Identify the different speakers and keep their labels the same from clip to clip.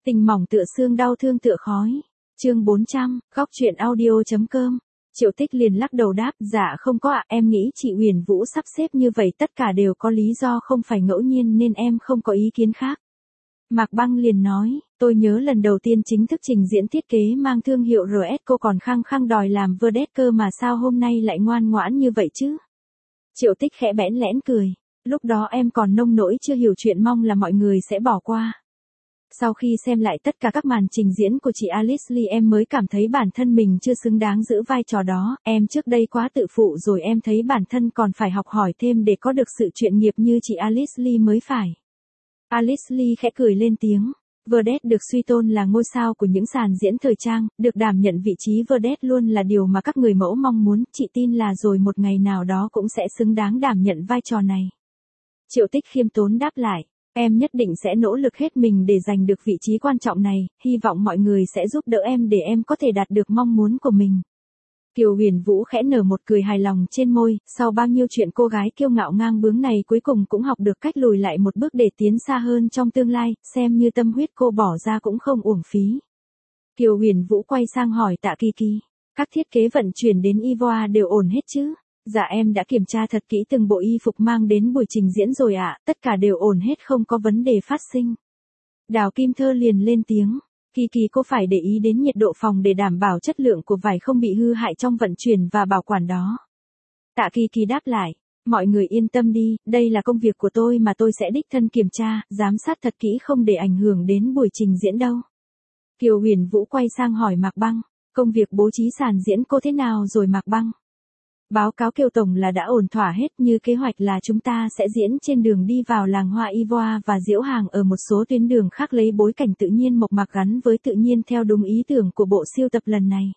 Speaker 1: Tình mỏng tựa xương, đau thương tựa khói. Chương 400, góc truyện audio.com. Triệu Tích liền lắc đầu đáp, dạ không có ạ, em nghĩ chị Uyển Vũ sắp xếp như vậy tất cả đều có lý do, không phải ngẫu nhiên, nên em không có ý kiến khác. Mạc Băng liền nói, tôi nhớ lần đầu tiên chính thức trình diễn thiết kế mang thương hiệu RS cô còn khăng khăng đòi làm vedette cơ mà, sao hôm nay lại ngoan ngoãn như vậy chứ? Triệu Tích khẽ bẽn lẽn cười, lúc đó em còn nông nỗi chưa hiểu chuyện, mong là mọi người sẽ bỏ qua. Sau khi xem lại tất cả các màn trình diễn của chị Alice Lee, em mới cảm thấy bản thân mình chưa xứng đáng giữ vai trò đó, em trước đây quá tự phụ rồi, em thấy bản thân còn phải học hỏi thêm để có được sự chuyên nghiệp như chị Alice Lee mới phải. Alice Lee khẽ cười lên tiếng, vedette được suy tôn là ngôi sao của những sàn diễn thời trang, được đảm nhận vị trí vedette luôn là điều mà các người mẫu mong muốn, chị tin là rồi một ngày nào đó cũng sẽ xứng đáng đảm nhận vai trò này. Triệu Tích khiêm tốn đáp lại, em nhất định sẽ nỗ lực hết mình để giành được vị trí quan trọng này, hy vọng mọi người sẽ giúp đỡ em để em có thể đạt được mong muốn của mình. Kiều Huyền Vũ khẽ nở một cười hài lòng trên môi, sau bao nhiêu chuyện cô gái kiêu ngạo ngang bướng này cuối cùng cũng học được cách lùi lại một bước để tiến xa hơn trong tương lai, xem như tâm huyết cô bỏ ra cũng không uổng phí. Kiều Huyền Vũ quay sang hỏi Tạ Kỳ Kỳ, các thiết kế vận chuyển đến Ivoire đều ổn hết chứ? Dạ em đã kiểm tra thật kỹ từng bộ y phục mang đến buổi trình diễn rồi ạ, tất cả đều ổn hết, không có vấn đề phát sinh. Đào Kim Thơ liền lên tiếng, Kỳ Kỳ cô phải để ý đến nhiệt độ phòng để đảm bảo chất lượng của vải không bị hư hại trong vận chuyển và bảo quản đó. Tạ Kỳ Kỳ đáp lại, mọi người yên tâm đi, đây là công việc của tôi mà tôi sẽ đích thân kiểm tra, giám sát thật kỹ không để ảnh hưởng đến buổi trình diễn đâu. Kiều Huyền Vũ quay sang hỏi Mạc Băng, công việc bố trí sàn diễn cô thế nào rồi Mạc Băng? Báo cáo Kiều Tổng là đã ổn thỏa hết, như kế hoạch là chúng ta sẽ diễn trên đường đi vào làng hoa Ivoire và diễu hàng ở một số tuyến đường khác, lấy bối cảnh tự nhiên mộc mạc gắn với tự nhiên theo đúng ý tưởng của bộ siêu tập lần này.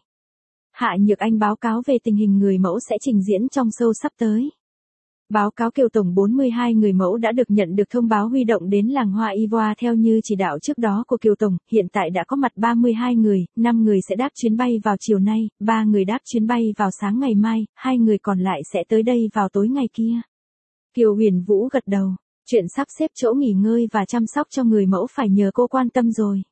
Speaker 1: Hạ Nhược Anh báo cáo về tình hình người mẫu sẽ trình diễn trong show sắp tới. Báo cáo Kiều Tổng, 42 người mẫu đã được nhận được thông báo huy động đến làng hoa Ivoire theo như chỉ đạo trước đó của Kiều Tổng, hiện tại đã có mặt 32 người, 5 người sẽ đáp chuyến bay vào chiều nay, 3 người đáp chuyến bay vào sáng ngày mai, 2 người còn lại sẽ tới đây vào tối ngày kia. Kiều Huyền Vũ gật đầu, chuyện sắp xếp chỗ nghỉ ngơi và chăm sóc cho người mẫu phải nhờ cô quan tâm rồi.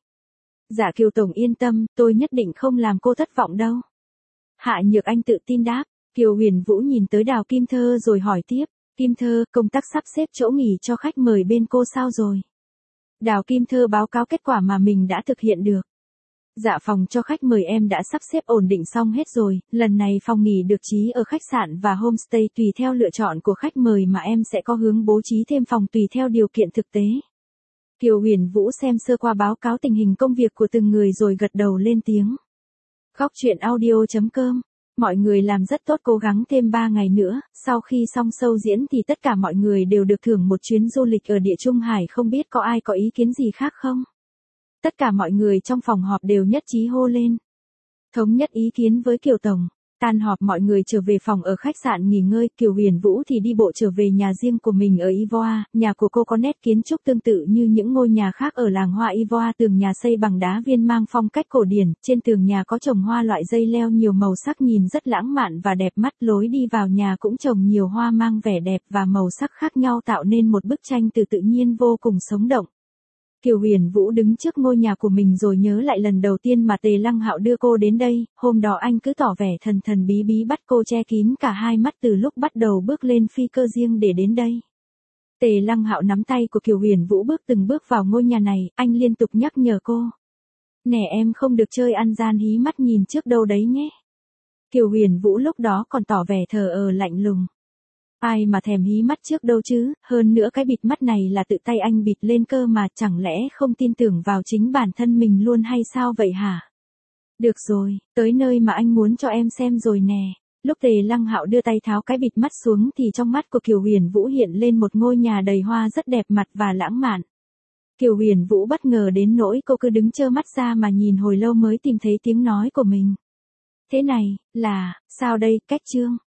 Speaker 1: Dạ Kiều Tổng yên tâm, tôi nhất định không làm cô thất vọng đâu. Hạ Nhược Anh tự tin đáp. Kiều Huyền Vũ nhìn tới Đào Kim Thơ rồi hỏi tiếp, Kim Thơ, công tác sắp xếp chỗ nghỉ cho khách mời bên cô sao rồi? Đào Kim Thơ báo cáo kết quả mà mình đã thực hiện được. Dạ phòng cho khách mời em đã sắp xếp ổn định xong hết rồi, lần này phòng nghỉ được trí ở khách sạn và homestay tùy theo lựa chọn của khách mời mà em sẽ có hướng bố trí thêm phòng tùy theo điều kiện thực tế. Kiều Huyền Vũ xem sơ qua báo cáo tình hình công việc của từng người rồi gật đầu lên tiếng. Góc truyện audio.com. Mọi người làm rất tốt, cố gắng thêm 3 ngày nữa, sau khi xong show diễn thì tất cả mọi người đều được thưởng một chuyến du lịch ở Địa Trung Hải, không biết có ai có ý kiến gì khác không? Tất cả mọi người trong phòng họp đều nhất trí hô lên. Thống nhất ý kiến với Kiều Tổng. Tan họp mọi người trở về phòng ở khách sạn nghỉ ngơi, Kiều Huyền Vũ thì đi bộ trở về nhà riêng của mình ở Ivoire, nhà của cô có nét kiến trúc tương tự như những ngôi nhà khác ở làng hoa Ivoire, tường nhà xây bằng đá viên mang phong cách cổ điển, trên tường nhà có trồng hoa loại dây leo nhiều màu sắc nhìn rất lãng mạn và đẹp mắt, lối đi vào nhà cũng trồng nhiều hoa mang vẻ đẹp và màu sắc khác nhau tạo nên một bức tranh từ tự nhiên vô cùng sống động. Kiều Huyền Vũ đứng trước ngôi nhà của mình rồi nhớ lại lần đầu tiên mà Tề Lăng Hạo đưa cô đến đây, hôm đó anh cứ tỏ vẻ thần thần bí bí bắt cô che kín cả hai mắt từ lúc bắt đầu bước lên phi cơ riêng để đến đây. Tề Lăng Hạo nắm tay của Kiều Huyền Vũ bước từng bước vào ngôi nhà này, anh liên tục nhắc nhở cô. Nè em không được chơi ăn gian hí mắt nhìn trước đâu đấy nhé. Kiều Huyền Vũ lúc đó còn tỏ vẻ thờ ơ lạnh lùng. Ai mà thèm hí mắt trước đâu chứ, hơn nữa cái bịt mắt này là tự tay anh bịt lên cơ mà, chẳng lẽ không tin tưởng vào chính bản thân mình luôn hay sao vậy hả? Được rồi, tới nơi mà anh muốn cho em xem rồi nè. Lúc Tề Lăng Hạo đưa tay tháo cái bịt mắt xuống thì trong mắt của Kiều Huyền Vũ hiện lên một ngôi nhà đầy hoa rất đẹp mặt và lãng mạn. Kiều Huyền Vũ bất ngờ đến nỗi cô cứ đứng trơ mắt ra mà nhìn hồi lâu mới tìm thấy tiếng nói của mình. Thế này, là, sao đây, cách chương.